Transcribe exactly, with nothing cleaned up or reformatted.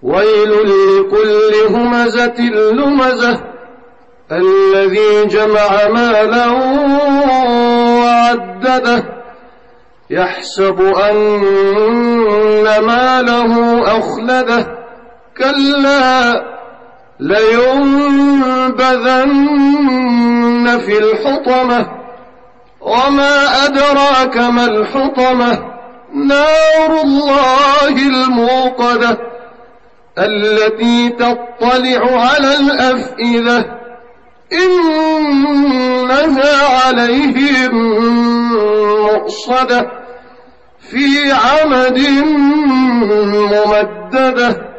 ويل لكل همزة لمزة الذي جمع مالا وعدده يحسب أن ماله أخلده كلا لينبذن في الحطمة وما أدراك ما الحطمة نار الله الموقدة التي تطلع على الأفئدة إنها عليهم مؤصدة في عمد ممددة